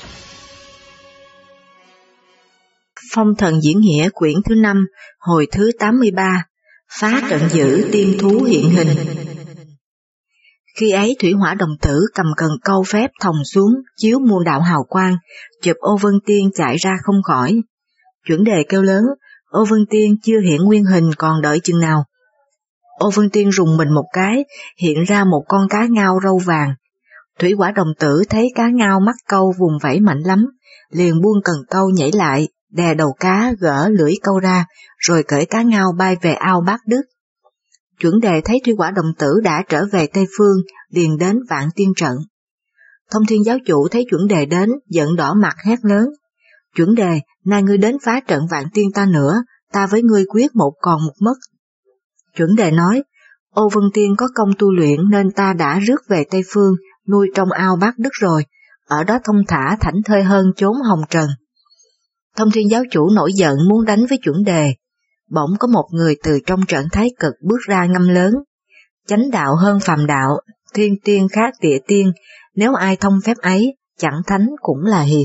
Phong thần diễn nghĩa quyển thứ 5, hồi thứ 83, phá trận dữ tiên thú hiện hình. Khi ấy Thủy Hỏa đồng tử cầm cần câu phép thòng xuống, chiếu muôn đạo hào quang, chụp Ô Vân Tiên chạy ra không khỏi. Chuẩn đề kêu lớn, Ô Vân Tiên chưa hiện nguyên hình còn đợi chừng nào. Ô Vân Tiên rùng mình một cái, hiện ra một con cá ngao râu vàng. Thủy Hỏa đồng tử thấy cá ngao mắc câu vùng vẫy mạnh lắm, liền buông cần câu nhảy lại, đè đầu cá gỡ lưỡi câu ra, rồi cởi cá ngao bay về ao Bát Đức. Chuẩn đề thấy Thủy Hỏa đồng tử đã trở về Tây Phương, liền đến Vạn Tiên trận. Thông Thiên giáo chủ thấy chuẩn đề đến, giận đỏ mặt hét lớn: Chuẩn đề, nay ngươi đến phá trận Vạn Tiên ta nữa, ta với ngươi quyết một còn một mất. Chuẩn đề nói: Ô Vân Tiên có công tu luyện nên ta đã rước về Tây Phương, nuôi trong ao Bát Đức rồi, ở đó thông thả thảnh thơi hơn chốn hồng trần. Thông Thiên giáo chủ nổi giận muốn đánh với chuẩn đề. Bỗng có một người từ trong trận Thái Cực bước ra ngâm lớn: Chánh đạo hơn phàm đạo, thiên tiên khác địa tiên, nếu ai thông phép ấy, chẳng thánh cũng là hiền.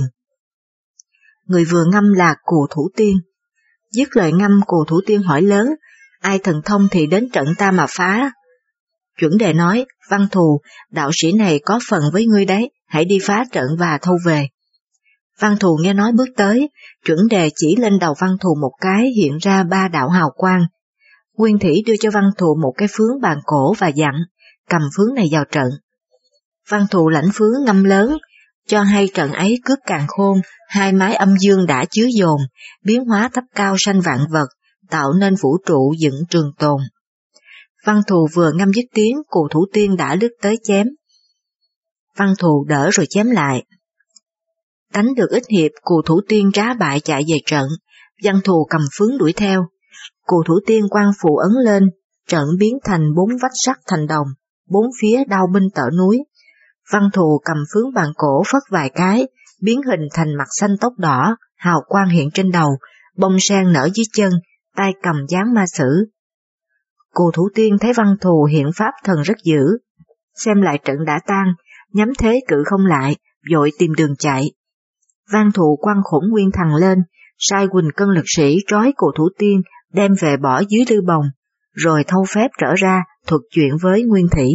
Người vừa ngâm là Cù Thủ Tiên. Dứt lời ngâm, Cù Thủ Tiên hỏi lớn: Ai thần thông thì đến trận ta mà phá. Chuẩn đề nói: Văn Thù, đạo sĩ này có phần với ngươi đấy, hãy đi phá trận và thâu về. Văn Thù nghe nói bước tới, chuẩn đề chỉ lên đầu Văn Thù một cái, hiện ra 3 đạo hào quang. Nguyên Thủy đưa cho Văn Thù một cái phướng bàn cổ và dặn: cầm phướng này vào trận. Văn Thù lãnh phướng ngâm lớn, cho hay trận ấy cướp càn khôn, 2 mái âm dương đã chứa dồn, biến hóa thấp cao sanh vạn vật, tạo nên vũ trụ dựng trường tồn. Văn Thù vừa ngâm dứt tiếng, Cù Thủ Tiên đã lướt tới chém. Văn Thù đỡ rồi chém lại. Đánh được ít hiệp, Cù Thủ Tiên trá bại chạy về trận, Văn Thù cầm phướng đuổi theo. Cù Thủ Tiên quang phù ấn lên, trận biến thành 4 vách sắt thành đồng, 4 phía đao binh tở núi. Văn Thù cầm phướng bàn cổ phất vài cái, biến hình thành mặt xanh tóc đỏ, hào quang hiện trên đầu, bông sen nở dưới chân, tay cầm giáng ma sử. Cù Thủ Tiên thấy Văn Thù hiện pháp thần rất dữ, xem lại trận đã tan, nhắm thế cự không lại, vội tìm đường chạy. Văn Thù quăng Khổng Nguyên Thần lên, sai Quỳnh Cân lực sĩ trói Cù Thủ Tiên đem về bỏ dưới lư bồng, rồi thâu phép trở ra thuật chuyện với Nguyên Thủy.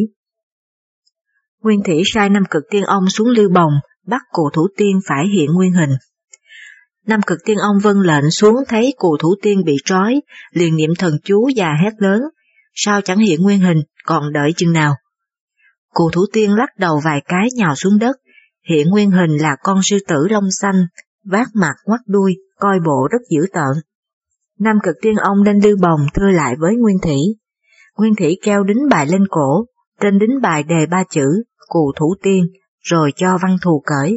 Nguyên Thủy sai Nam Cực Tiên Ông xuống lư bồng, bắt Cù Thủ Tiên phải hiện nguyên hình. Nam Cực Tiên Ông vâng lệnh xuống thấy Cù Thủ Tiên bị trói, liền niệm thần chú và hét lớn: Sao chẳng hiện nguyên hình, còn đợi chừng nào? Cù Thủ Tiên lắc đầu vài cái nhào xuống đất, hiện nguyên hình là con sư tử lông xanh, vác mặt ngoắt đuôi, coi bộ rất dữ tợn. Nam Cực Tiên Ông lên lư bồng thưa lại với Nguyên Thủy. Nguyên Thủy treo đính bài lên cổ, trên đính bài đề 3 chữ Cù Thủ Tiên, rồi cho Văn Thù cởi.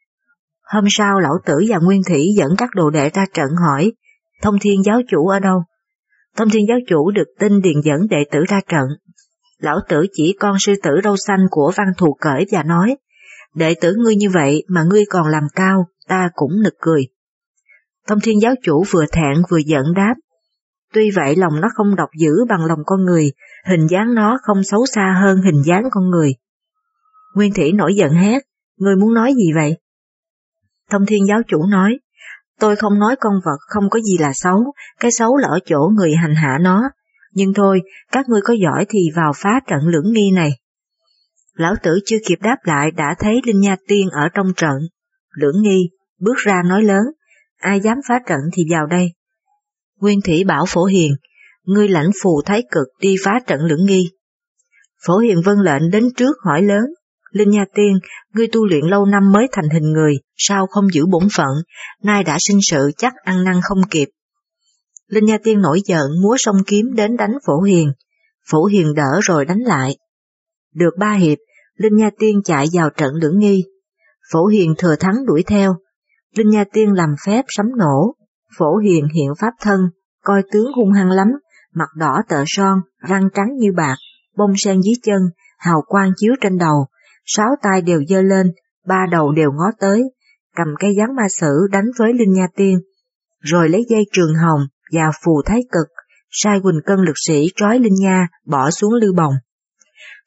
Hôm sau Lão Tử và Nguyên Thủy dẫn các đồ đệ ra trận hỏi: Thông Thiên giáo chủ ở đâu? Thông Thiên giáo chủ được tin điền dẫn đệ tử ra trận. Lão Tử chỉ con sư tử râu xanh của Văn Thù cởi và nói: Đệ tử ngươi như vậy mà ngươi còn làm cao, ta cũng nực cười. Thông Thiên giáo chủ vừa thẹn vừa giận đáp: Tuy vậy lòng nó không độc dữ bằng lòng con người, hình dáng nó không xấu xa hơn hình dáng con người. Nguyên Thủy nổi giận hét: Ngươi muốn nói gì vậy? Thông Thiên giáo chủ nói: Tôi không nói con vật không có gì là xấu, cái xấu là ở chỗ người hành hạ nó. Nhưng thôi, các ngươi có giỏi thì vào phá trận Lưỡng Nghi này. Lão Tử chưa kịp đáp lại đã thấy Linh Nha Tiên ở trong trận. Lưỡng Nghi bước ra nói lớn: Ai dám phá trận thì vào đây. Nguyên Thủy bảo Phổ Hiền: Ngươi lãnh phù Thái Cực đi phá trận Lưỡng Nghi. Phổ Hiền vâng lệnh đến trước hỏi lớn: Linh Nha Tiên, ngươi tu luyện lâu năm mới thành hình người, sao không giữ bổn phận, nay đã sinh sự chắc ăn năn không kịp. Linh Nha Tiên nổi giận múa song kiếm đến đánh Phổ Hiền. Phổ Hiền đỡ rồi đánh lại. Được 3 hiệp, Linh Nha Tiên chạy vào trận Lưỡng Nghi. Phổ Hiền thừa thắng đuổi theo. Linh Nha Tiên làm phép sấm nổ. Phổ Hiền hiện pháp thân, coi tướng hung hăng lắm, mặt đỏ tợ son, răng trắng như bạc, bông sen dưới chân, hào quang chiếu trên đầu, 6 tay đều giơ lên, 3 đầu đều ngó tới, cầm cây giáng ma sử đánh với Linh Nha Tiên, rồi lấy dây trường hồng và phù Thái Cực, sai Quỳnh Cân lực sĩ trói Linh Nha bỏ xuống lư bồng.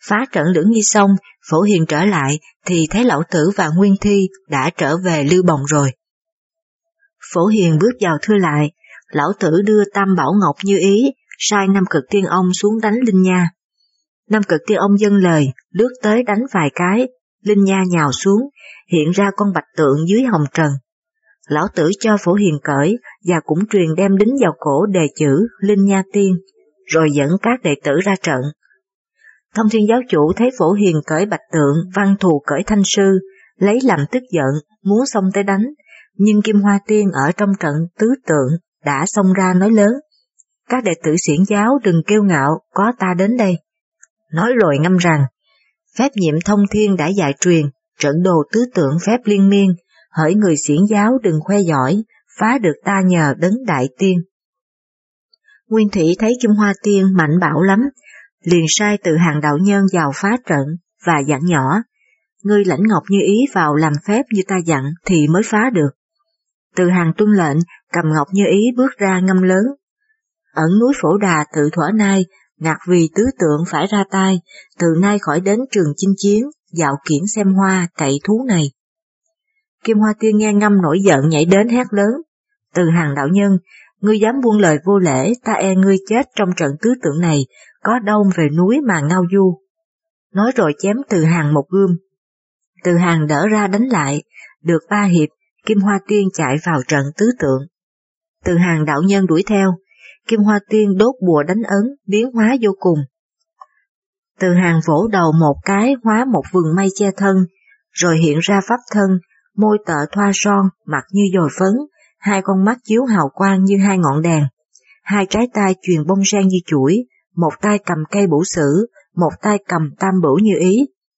Phá trận Lưỡng Nghi xong, Phổ Hiền trở lại thì thấy Lão Tử và Nguyên Thi đã trở về Lưu Bồng rồi. Phổ Hiền bước vào thưa lại, Lão Tử đưa Tam Bảo Ngọc như ý, sai Nam Cực Tiên Ông xuống đánh Linh Nha. Nam Cực Tiên Ông dâng lời, lướt tới đánh vài cái, Linh Nha nhào xuống, hiện ra con bạch tượng dưới hồng trần. Lão Tử cho Phổ Hiền cởi và cũng truyền đem đính vào cổ đề chữ Linh Nha Tiên, rồi dẫn các đệ tử ra trận. Thông Thiên Giáo Chủ thấy Phổ Hiền cởi bạch tượng, Văn Thù cởi thanh sư, lấy làm tức giận, muốn xông tới đánh, nhưng Kim Hoa Tiên ở trong trận tứ tượng đã xông ra nói lớn: các đệ tử Xiển Giáo đừng kiêu ngạo, có ta đến đây. Nói rồi ngâm rằng: phép nhiệm thông thiên đã dạy truyền, trận đồ tứ tượng phép liên miên, hỡi người Xiển Giáo đừng khoe giỏi, phá được ta nhờ đấng đại tiên. Nguyên Thủy thấy Kim Hoa Tiên mạnh bạo lắm, liền sai Từ Hàng đạo nhân vào phá trận và dặn nhỏ: ngươi lãnh ngọc như ý vào làm phép như ta dặn thì mới phá được. Từ Hàng tuân lệnh, cầm ngọc như ý bước ra ngâm lớn: ẩn núi Phổ Đà tự thuở nay, ngạc vì tứ tượng phải ra tay, từ nay khỏi đến trường chinh chiến, dạo kiển xem hoa, cậy thú này. Kim Hoa Tiên nghe ngâm nổi giận nhảy đến hét lớn: Từ Hàng đạo nhân, ngươi dám buông lời vô lễ, ta e ngươi chết trong trận tứ tượng này, có đâu về núi mà ngao du. Nói rồi chém Từ Hàng một gươm. Từ Hàng đỡ ra đánh lại, được 3 hiệp, Kim Hoa Tiên chạy vào trận tứ tượng. Từ Hàng đạo nhân đuổi theo, Kim Hoa Tiên đốt bùa đánh ấn, biến hóa vô cùng. Từ Hàng vỗ đầu một cái hóa một vườn mây che thân, rồi hiện ra pháp thân, môi tợ thoa son, mặt như dồi phấn, 2 con mắt chiếu hào quang như 2 ngọn đèn, 2 trái tay chuyền bông sen như chuỗi, một tay cầm cây bửu sử, một tay cầm tam bửu như ý.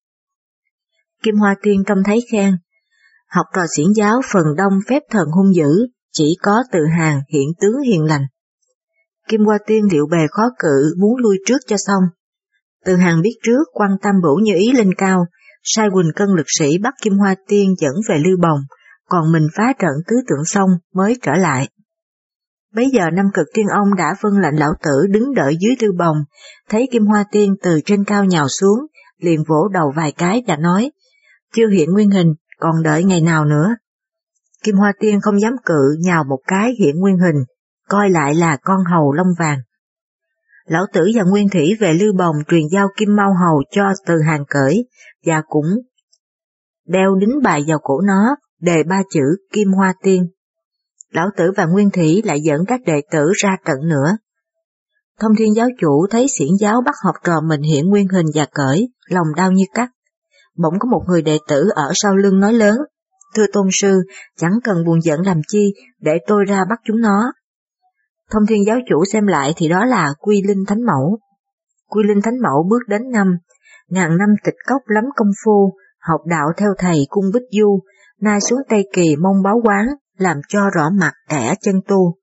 Kim Hoa Tiên trông thấy khen: học trò Xiển Giáo phần đông phép thần hung dữ, chỉ có Từ Hàng hiện tướng hiền lành. Kim Hoa Tiên liệu bề khó cự, muốn lui trước cho xong. Từ Hàng biết trước, quăng tam bửu như ý lên cao, sai Quỳnh Cân lực sĩ bắt Kim Hoa Tiên dẫn về Lưu Bồng, còn mình phá trận tứ tượng xong mới trở lại. Bấy giờ Nam Cực Tiên Ông đã vâng lệnh Lão Tử đứng đợi dưới Lưu Bồng, thấy Kim Hoa Tiên từ trên cao nhào xuống, liền vỗ đầu vài cái và nói: chưa hiện nguyên hình, còn đợi ngày nào nữa. Kim Hoa Tiên không dám cự, nhào một cái hiện nguyên hình, coi lại là con hầu lông vàng. Lão Tử và Nguyên Thủy về Lưu Bồng truyền giao kim mao hầu cho Từ Hàng cởi, và cũng đeo đính bài vào cổ nó, đề 3 chữ Kim Hoa Tiên. Lão Tử và Nguyên Thủy lại dẫn các đệ tử ra trận nữa. Thông Thiên Giáo Chủ thấy Xiển Giáo bắt học trò mình hiện nguyên hình và cởi, lòng đau như cắt. Bỗng có một người đệ tử ở sau lưng nói lớn: thưa tôn sư, chẳng cần buồn giận làm chi, để tôi ra bắt chúng nó. Thông Thiên Giáo Chủ xem lại thì đó là Quy Linh Thánh Mẫu. Quy Linh Thánh Mẫu bước đến ngàn năm tịch cốc lắm công phu, học đạo theo thầy cung Bích Du, nay xuống Tây Kỳ mong báo quán, làm cho rõ mặt kẻ chân tu.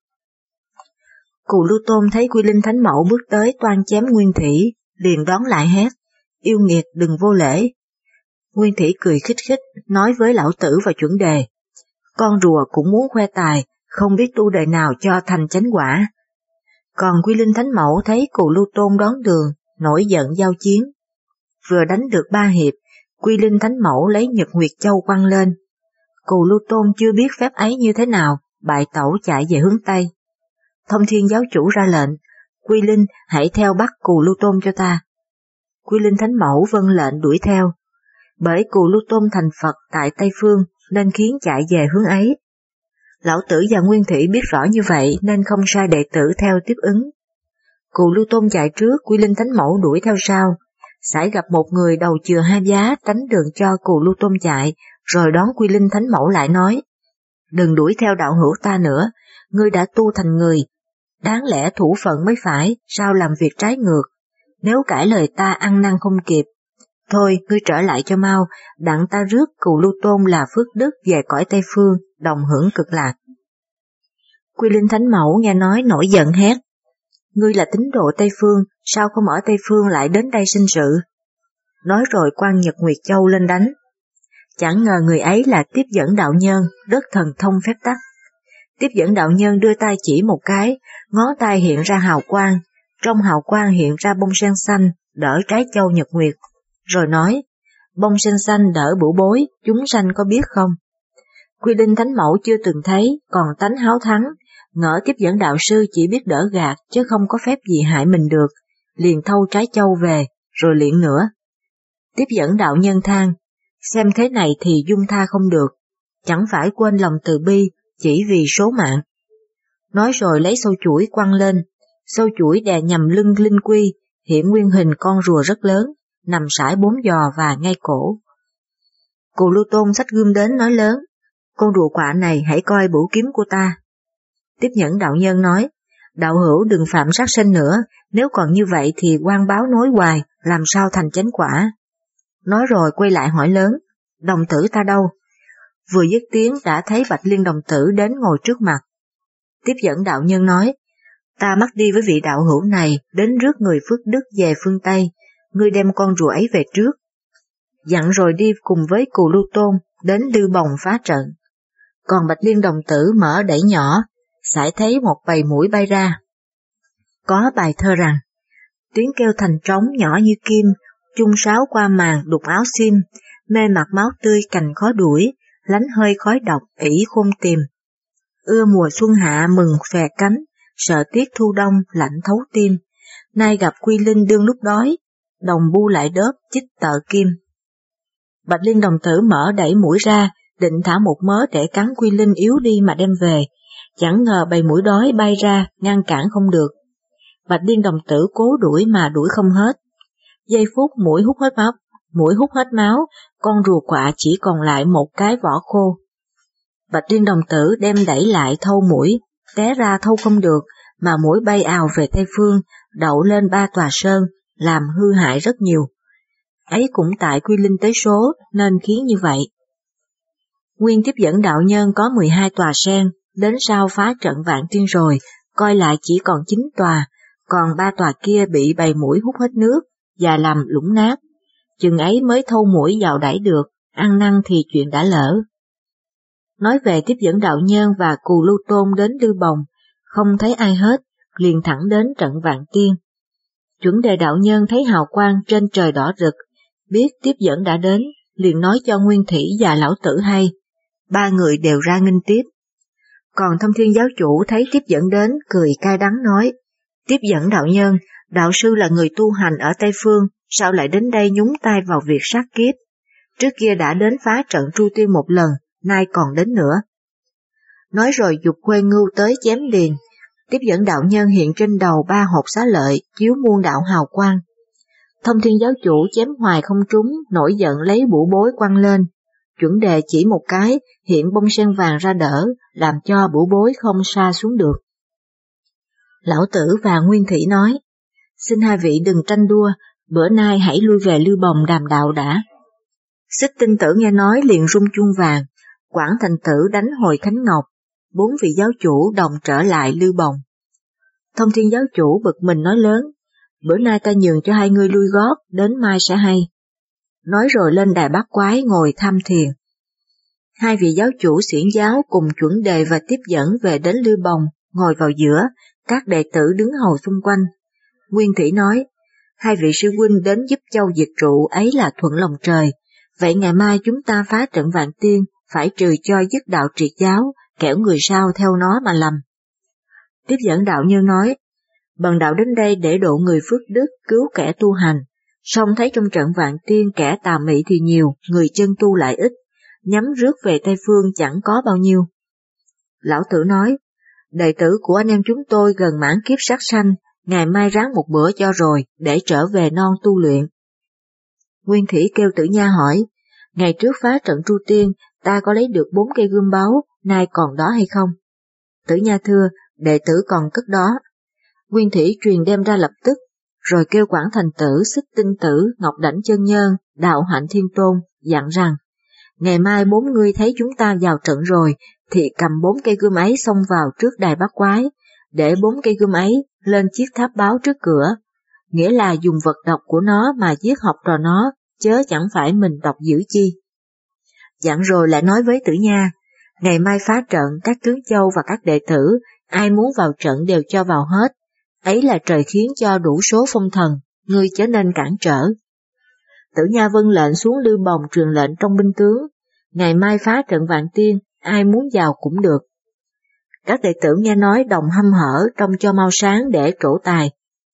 Cù Lưu Tôn thấy Quy Linh Thánh Mẫu bước tới toan chém Nguyên Thủy, liền đón lại hét: yêu nghiệt đừng vô lễ. Nguyên Thủy cười khích khích, nói với Lão Tử vào chuẩn đề: con rùa cũng muốn khoe tài, không biết tu đời nào cho thành chánh quả. Còn Quy Linh Thánh Mẫu thấy Cù Lưu Tôn đón đường, nổi giận giao chiến. Vừa đánh được 3 hiệp, Quy Linh Thánh Mẫu lấy Nhật Nguyệt Châu quăng lên. Cù Lưu Tôn chưa biết phép ấy như thế nào, bại tẩu chạy về hướng Tây. Thông Thiên Giáo Chủ ra lệnh: Quy Linh hãy theo bắt Cù Lưu Tôn cho ta. Quy Linh Thánh Mẫu vâng lệnh đuổi theo. Bởi Cù Lưu Tôn thành Phật tại Tây Phương nên khiến chạy về hướng ấy. Lão Tử và Nguyên Thủy biết rõ như vậy nên không sai đệ tử theo tiếp ứng. Cù Lưu Tôn chạy trước, Quy Linh Thánh Mẫu đuổi theo sau. Sải gặp một người đầu chừa 2 giá tránh đường cho Cù Lưu Tôn chạy, rồi đón Quy Linh Thánh Mẫu lại nói: đừng đuổi theo đạo hữu ta nữa, ngươi đã tu thành người, đáng lẽ thủ phận mới phải, sao làm việc trái ngược, nếu cãi lời ta ăn năn không kịp. Thôi, ngươi trở lại cho mau, đặng ta rước Cù Lưu Tôn là phước đức về cõi Tây Phương, đồng hưởng cực lạc. Quy Linh Thánh Mẫu nghe nói nổi giận hét: ngươi là tín đồ Tây Phương, sao không ở Tây Phương lại đến đây sinh sự? Nói rồi quăng Nhật Nguyệt Châu lên đánh. Chẳng ngờ người ấy là Tiếp Dẫn đạo nhân, rất thần thông phép tắc. Tiếp Dẫn đạo nhân đưa tay chỉ một cái, ngón tay hiện ra hào quang, trong hào quang hiện ra bông sen xanh, đỡ trái châu Nhật Nguyệt. rồi nói, bông sen xanh đỡ bửu bối, chúng sanh có biết không? Quy Linh Thánh Mẫu chưa từng thấy, còn tánh háo thắng, ngỡ tiếp dẫn đạo sư chỉ biết đỡ gạt chứ không có phép gì hại mình được, liền thâu trái châu về, rồi luyện nữa. Tiếp dẫn đạo nhân than, xem thế này thì dung tha không được, chẳng phải quên lòng từ bi, chỉ vì số mạng. Nói rồi lấy sâu chuỗi quăng lên, sâu chuỗi đè nhằm lưng Linh Quy, hiện nguyên hình con rùa rất lớn, nằm sải 4 giò và ngay cổ. Cù Lưu Tôn xách gươm đến nói lớn, con rùa quạ này hãy coi bửu kiếm của ta. Tiếp dẫn đạo nhân nói, đạo hữu đừng phạm sát sinh nữa, nếu còn như vậy thì oan báo nối hoài, làm sao thành chánh quả. Nói rồi quay lại hỏi lớn, đồng tử ta đâu? Vừa dứt tiếng đã thấy Bạch Liên đồng tử đến ngồi trước mặt. Tiếp dẫn đạo nhân nói, ta mắc đi với vị đạo hữu này đến rước người phước đức về phương Tây, ngươi đem con rùa ấy về trước. Dặn rồi đi cùng với Cù Lưu Tôn đến Lư Bồng phá trận. Còn Bạch Liên đồng tử mở đẩy nhỏ, sải thấy một bầy muỗi bay ra. Có bài thơ rằng, tiếng kêu thành trống nhỏ như kim, chung sáo qua màn đục áo xiêm, mê mặt máu tươi cành khó đuổi, lánh hơi khói độc ỷ khôn tìm. Ưa mùa xuân hạ mừng phè cánh, sợ tiết thu đông lạnh thấu tim, nay gặp Quy Linh đương lúc đói, đồng bu lại đớp chích tợ kim. Bạch Liên đồng tử mở đẩy mũi ra, định thả một mớ để cắn Quy Linh yếu đi mà đem về, chẳng ngờ bầy muỗi đói bay ra, ngăn cản không được. Bạch Liên đồng tử cố đuổi mà đuổi không hết. Giây phút muỗi hút hết máu, con rùa quạ chỉ còn lại một cái vỏ khô. Bạch Liên đồng tử đem đẩy lại thâu muỗi, té ra thâu không được, mà muỗi bay ào về Tây Phương, đậu lên 3 tòa sơn, làm hư hại rất nhiều. Ấy cũng tại Quy Linh tới số nên khiến như vậy. Nguyên tiếp dẫn đạo nhân có 12 tòa sen, đến sau phá trận Vạn Tiên rồi, coi lại chỉ còn 9 tòa, còn 3 tòa kia bị bầy muỗi hút hết nước và làm lũng nát. Chừng ấy mới thâu muỗi vào đẩy được, ăn năn thì chuyện đã lỡ. Nói về tiếp dẫn đạo nhân và Cù Lưu Tôn đến Lư Bồng, không thấy ai hết, liền thẳng đến trận Vạn Tiên. Chuẩn Đề đạo nhân thấy hào quang trên trời đỏ rực, biết tiếp dẫn đã đến, liền nói cho Nguyên Thủy và Lão Tử hay, 3 người đều ra nghênh tiếp. Còn Thông Thiên giáo chủ thấy tiếp dẫn đến, cười cay đắng nói, tiếp dẫn đạo nhân, đạo sư là người tu hành ở Tây Phương, sao lại đến đây nhúng tay vào việc sát kiếp? Trước kia đã đến phá trận Tru Tiên một lần, nay còn đến nữa. Nói rồi giục Khuê Ngưu tới chém liền, tiếp dẫn đạo nhân hiện trên đầu 3 hột xá lợi, chiếu muôn đạo hào quang. Thông Thiên giáo chủ chém hoài không trúng, nổi giận lấy bủu bối quăng lên. Chuẩn Đề chỉ một cái, hiện bông sen vàng ra đỡ, làm cho bủu bối không sa xuống được. Lão Tử và Nguyên Thủy nói, xin hai vị đừng tranh đua, bữa nay hãy lui về Lư Bồng đàm đạo đã. Xích Tinh Tử nghe nói liền rung chuông vàng, Quảng Thành Tử đánh hồi Khánh Ngọc, 4 vị giáo chủ đồng trở lại Lư Bồng. Thông Thiên giáo chủ bực mình nói lớn, bữa nay ta nhường cho hai ngươi lui gót, đến mai sẽ hay. Nói rồi lên đài bát quái ngồi tham thiền. Hai vị giáo chủ xiển giáo cùng Chuẩn Đề và tiếp dẫn về đến Lư Bồng, ngồi vào giữa, các đệ tử đứng hầu xung quanh. Nguyên Thủy nói, hai vị sư huynh đến giúp châu diệt trụ ấy là thuận lòng trời, vậy ngày mai chúng ta phá trận Vạn Tiên, phải trừ cho dứt đạo triệt giáo, kẻo người sau theo nó mà lầm. Tiếp dẫn đạo nhân nói, bần đạo đến đây để độ người phước đức, cứu kẻ tu hành, song thấy trong trận Vạn Tiên kẻ tà mị thì nhiều, người chân tu lại ít, nhắm rước về Tây Phương chẳng có bao nhiêu. Lão Tử nói, đệ tử của anh em chúng tôi gần mãn kiếp sát sanh, ngày mai ráng một bữa cho rồi, để trở về non tu luyện. Nguyên Thủy kêu Tử Nha hỏi, ngày trước phá trận Tru Tiên, ta có lấy được 4 cây gươm báu, nay còn đó hay không? Tử Nha thưa, đệ tử còn cất đó. Nguyên Thủy truyền đem ra lập tức, rồi kêu Quảng Thành Tử, Xích Tinh Tử, Ngọc Đảnh Chân Nhân, Đạo Hạnh Thiên Tôn, dặn rằng, ngày mai 4 ngươi thấy chúng ta vào trận rồi, thì cầm 4 cây gươm ấy xông vào trước đài bát quái, để 4 cây gươm ấy lên chiếc tháp báo trước cửa, nghĩa là dùng vật độc của nó mà giết học trò nó, chớ chẳng phải mình độc dữ chi. Dặn rồi lại nói với Tử Nha, ngày mai phá trận các tướng châu và các đệ tử, ai muốn vào trận đều cho vào hết, ấy là trời khiến cho đủ số phong thần, ngươi chớ nên cản trở. Tử Nha vâng lệnh xuống Lư Bồng truyền lệnh trong binh tướng, ngày mai phá trận Vạn Tiên, ai muốn vào cũng được. Các đệ tử nghe nói đồng hăm hở trông cho mau sáng để trổ tài.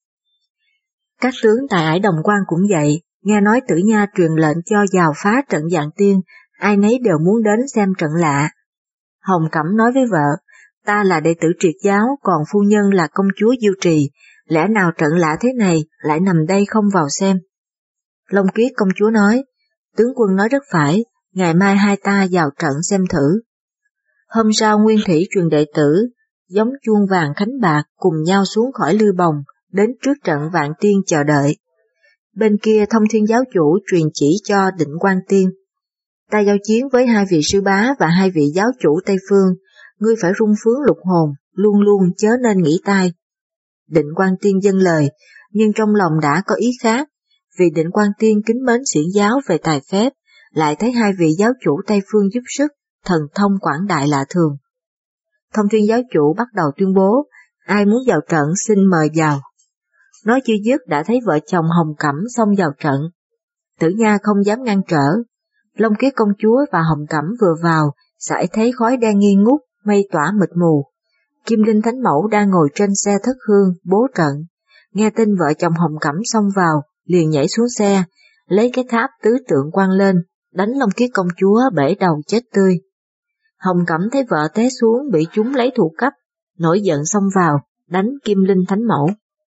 Các tướng tại Ải Đồng Quan cũng vậy, nghe nói Tử Nha truyền lệnh cho vào phá trận Vạn Tiên, ai nấy đều muốn đến xem trận lạ. Hồng Cẩm nói với vợ, ta là đệ tử Triệt giáo, còn phu nhân là công chúa Diêu Trì, lẽ nào trận lạ thế này lại nằm đây không vào xem? Long Kiết công chúa nói, tướng quân nói rất phải, ngày mai hai ta vào trận xem thử. Hôm sau Nguyên Thủy truyền đệ tử, giống chuông vàng khánh bạc cùng nhau xuống khỏi Lư Bồng, đến trước trận Vạn Tiên chờ đợi. Bên kia Thông Thiên giáo chủ truyền chỉ cho Định Quang Tiên. Ta giao chiến với hai vị sư bá và hai vị giáo chủ Tây Phương, ngươi phải rung phướng lục hồn, luôn luôn chớ nên nghỉ tai. Định Quang Tiên dâng lời, nhưng trong lòng đã có ý khác, vì Định Quang Tiên kính mến xiển giáo về tài phép, lại thấy hai vị giáo chủ Tây Phương giúp sức, thần thông quảng đại lạ thường. Thông Thiên giáo chủ bắt đầu tuyên bố, ai muốn vào trận xin mời vào. Nói chưa dứt đã thấy vợ chồng Hồng Cẩm xông vào trận. Tử Nha không dám ngăn trở. Long Kiết công chúa và Hồng Cẩm vừa vào, sải thấy khói đen nghi ngút, mây tỏa mịt mù. Kim Linh Thánh Mẫu đang ngồi trên xe thất hương, bố trận. Nghe tin vợ chồng Hồng Cẩm xông vào, liền nhảy xuống xe, lấy cái tháp tứ tượng quăng lên, đánh Long Kiết công chúa bể đầu chết tươi. Hồng Cẩm thấy vợ té xuống bị chúng lấy thù cấp, nổi giận xông vào, đánh Kim Linh Thánh Mẫu.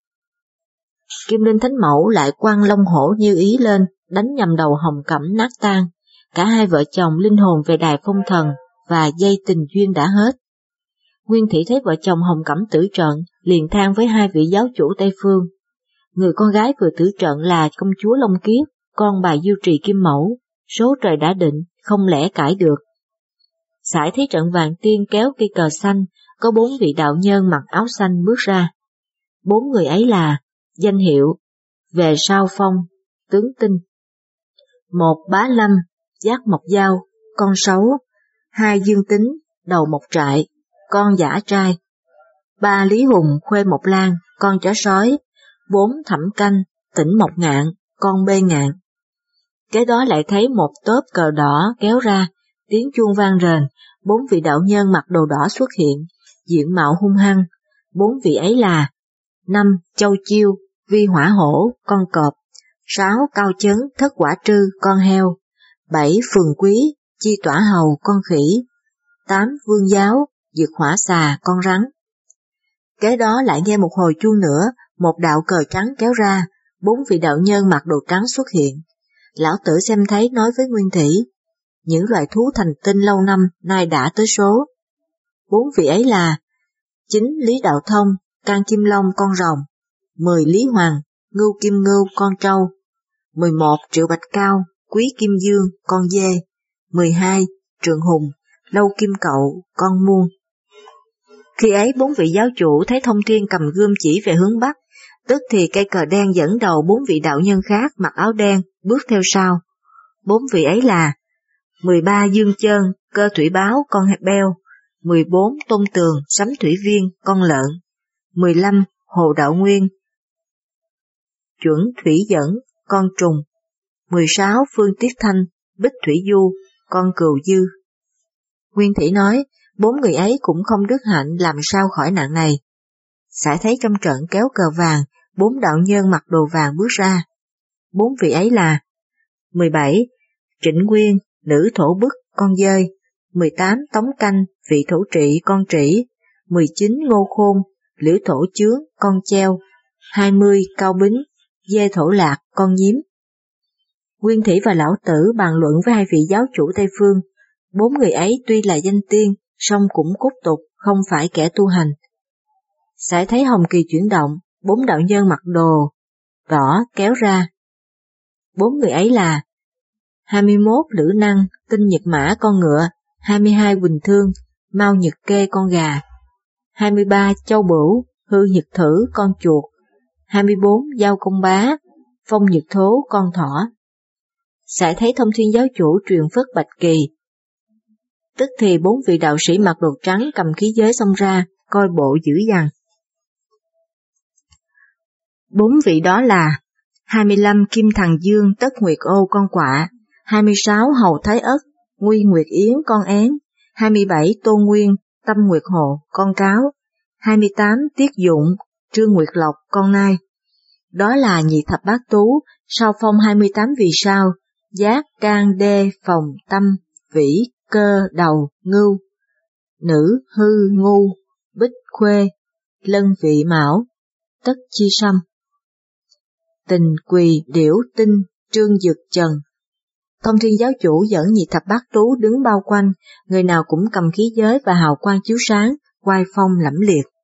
Kim Linh Thánh Mẫu lại quăng Long Hổ Như Ý lên, đánh nhằm đầu Hồng Cẩm nát tan. Cả hai vợ chồng linh hồn về đài phong thần và dây tình duyên đã hết. Nguyên Thủy thấy vợ chồng Hồng Cẩm tử trận, liền than với hai vị giáo chủ Tây Phương. Người con gái vừa tử trận là công chúa Long Kiết, con bà Diêu Trì Kim Mẫu, số trời đã định, không lẽ cãi được. Sải thấy trận Vạn Tiên kéo cây cờ xanh, có 4 vị đạo nhân mặc áo xanh bước ra. 4 người ấy là danh hiệu Về Sao Phong, tướng Tinh, 1 Bá Lâm, Giác Mộc Dao, con Sấu, 2 Dương Tính, đầu Mộc Trại, con Dã Trai, 3 Lý Hùng, Khuê Mộc Lan, con Chó Sói, 4 Thẩm Canh, Tỉnh Mộc Ngạn, con Bê Ngạn. Kế đó lại thấy một tốp cờ đỏ kéo ra, tiếng chuông vang rền, 4 vị đạo nhân mặc đồ đỏ xuất hiện, diện mạo hung hăng. 4 vị ấy là 5 Châu Chiêu, Vi Hỏa Hổ, con cọp, 6 Cao Chấn, Thất Quả Trư, con heo, 7 Phường Quý, Chi Tỏa Hầu, con khỉ, 8 Vương Giáo, Dực Hỏa Xà, con rắn. Kế đó lại nghe một hồi chuông nữa, một đạo cờ trắng kéo ra, 4 vị đạo nhân mặc đồ trắng xuất hiện. Lão Tử xem thấy nói với Nguyên Thủy, những loài thú thành tinh lâu năm nay đã tới số. 4 vị ấy là 9 Lý Đạo Thông, Can Kim Long, con rồng, 10 Lý Hoàng, Ngưu Kim Ngưu, con trâu, 11 Triệu Bạch Cao, Quý Kim Dương, con dê, 12 Trường Hùng, Lâu Kim Cậu, con muôn. Khi ấy 4 vị giáo chủ thấy Thông Thiên cầm gươm chỉ về hướng Bắc, tức thì cây cờ đen dẫn đầu 4 vị đạo nhân khác mặc áo đen bước theo sau. 4 vị ấy là 13 Dương Chơn, Cơ Thủy Báo, con beo, 14 Tôn Tường, Sấm Thủy Viên, con lợn, 15 Hồ Đạo Nguyên, Chuẩn Thủy Dẫn, con trùng, 16 Phương Tiết Thanh, Bích Thủy Du, con cừu dư. Nguyên Thủy nói, 4 người ấy cũng không đức hạnh làm sao khỏi nạn này. Sải thấy trong trận kéo cờ vàng, 4 đạo nhân mặc đồ vàng bước ra. 4 vị ấy là 17 Trịnh Nguyên, nữ thổ bức, con dơi, 18 Tống Canh, vị thổ trị, con trĩ, 19 Ngô Khôn, liễu thổ chướng, con treo, 20 Cao Bính, dê thổ lạc, con nhím. Nguyên Thủy và Lão Tử bàn luận với hai vị giáo chủ Tây Phương. 4 người ấy tuy là danh tiên, song cũng cốt tục, không phải kẻ tu hành. Sải thấy hồng kỳ chuyển động, 4 đạo nhân mặc đồ đỏ kéo ra. 4 người ấy là 21 Lữ Năng, Tinh Nhật Mã, con ngựa, 22 Quỳnh Thương, Mao Nhật Kê, con gà, 23 Châu Bửu, Hư Nhật Thử, con chuột, 24 Giao Công Bá, Phong Nhật Thố, con thỏ. Sải thấy Thông Thiên giáo chủ truyền phất bạch kỳ. Tức thì 4 vị đạo sĩ mặc đồ trắng cầm khí giới xông ra, coi bộ dữ dằn. 4 vị đó là 25 Kim Thần Dương Tất Nguyệt Ô con quạ, 26 Hầu Thái Ất Nguy Nguyệt Yến con én, 27 Tô Nguyên Tâm Nguyệt Hồ con cáo, 28 Tiết Dụng Trương Nguyệt Lộc con nai. Đó là nhị thập bát tú, sau phong 28 vì sao: Giác, Can, Đê, Phòng, Tâm, Vĩ, Cơ, Đầu, Ngưu, Nữ, Hư, Ngu, Bích, Khuê, Lân, Vị, Mão, Tất, Chi, Sâm. Tình, Quỳ, Điểu, Tinh, Trương, Dực, Trần. Thông Thiên Giáo Chủ dẫn nhị thập bát tú đứng bao quanh, người nào cũng cầm khí giới và hào quang chiếu sáng, oai phong lẫm liệt.